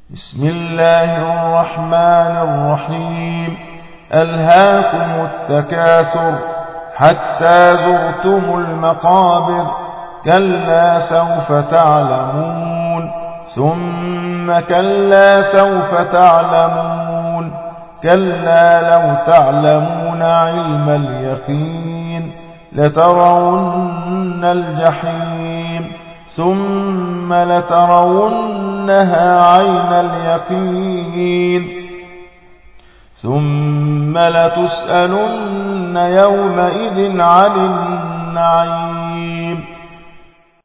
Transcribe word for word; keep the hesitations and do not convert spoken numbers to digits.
بسم الله الرحمن الرحيم ألهاكم التكاثر حتى زرتم المقابر كلا سوف تعلمون ثم كلا سوف تعلمون كلا لو تعلمون علم اليقين لترون الجحيم ثم لترونها عين اليقين ثم لتسألن يومئذ عن النعيم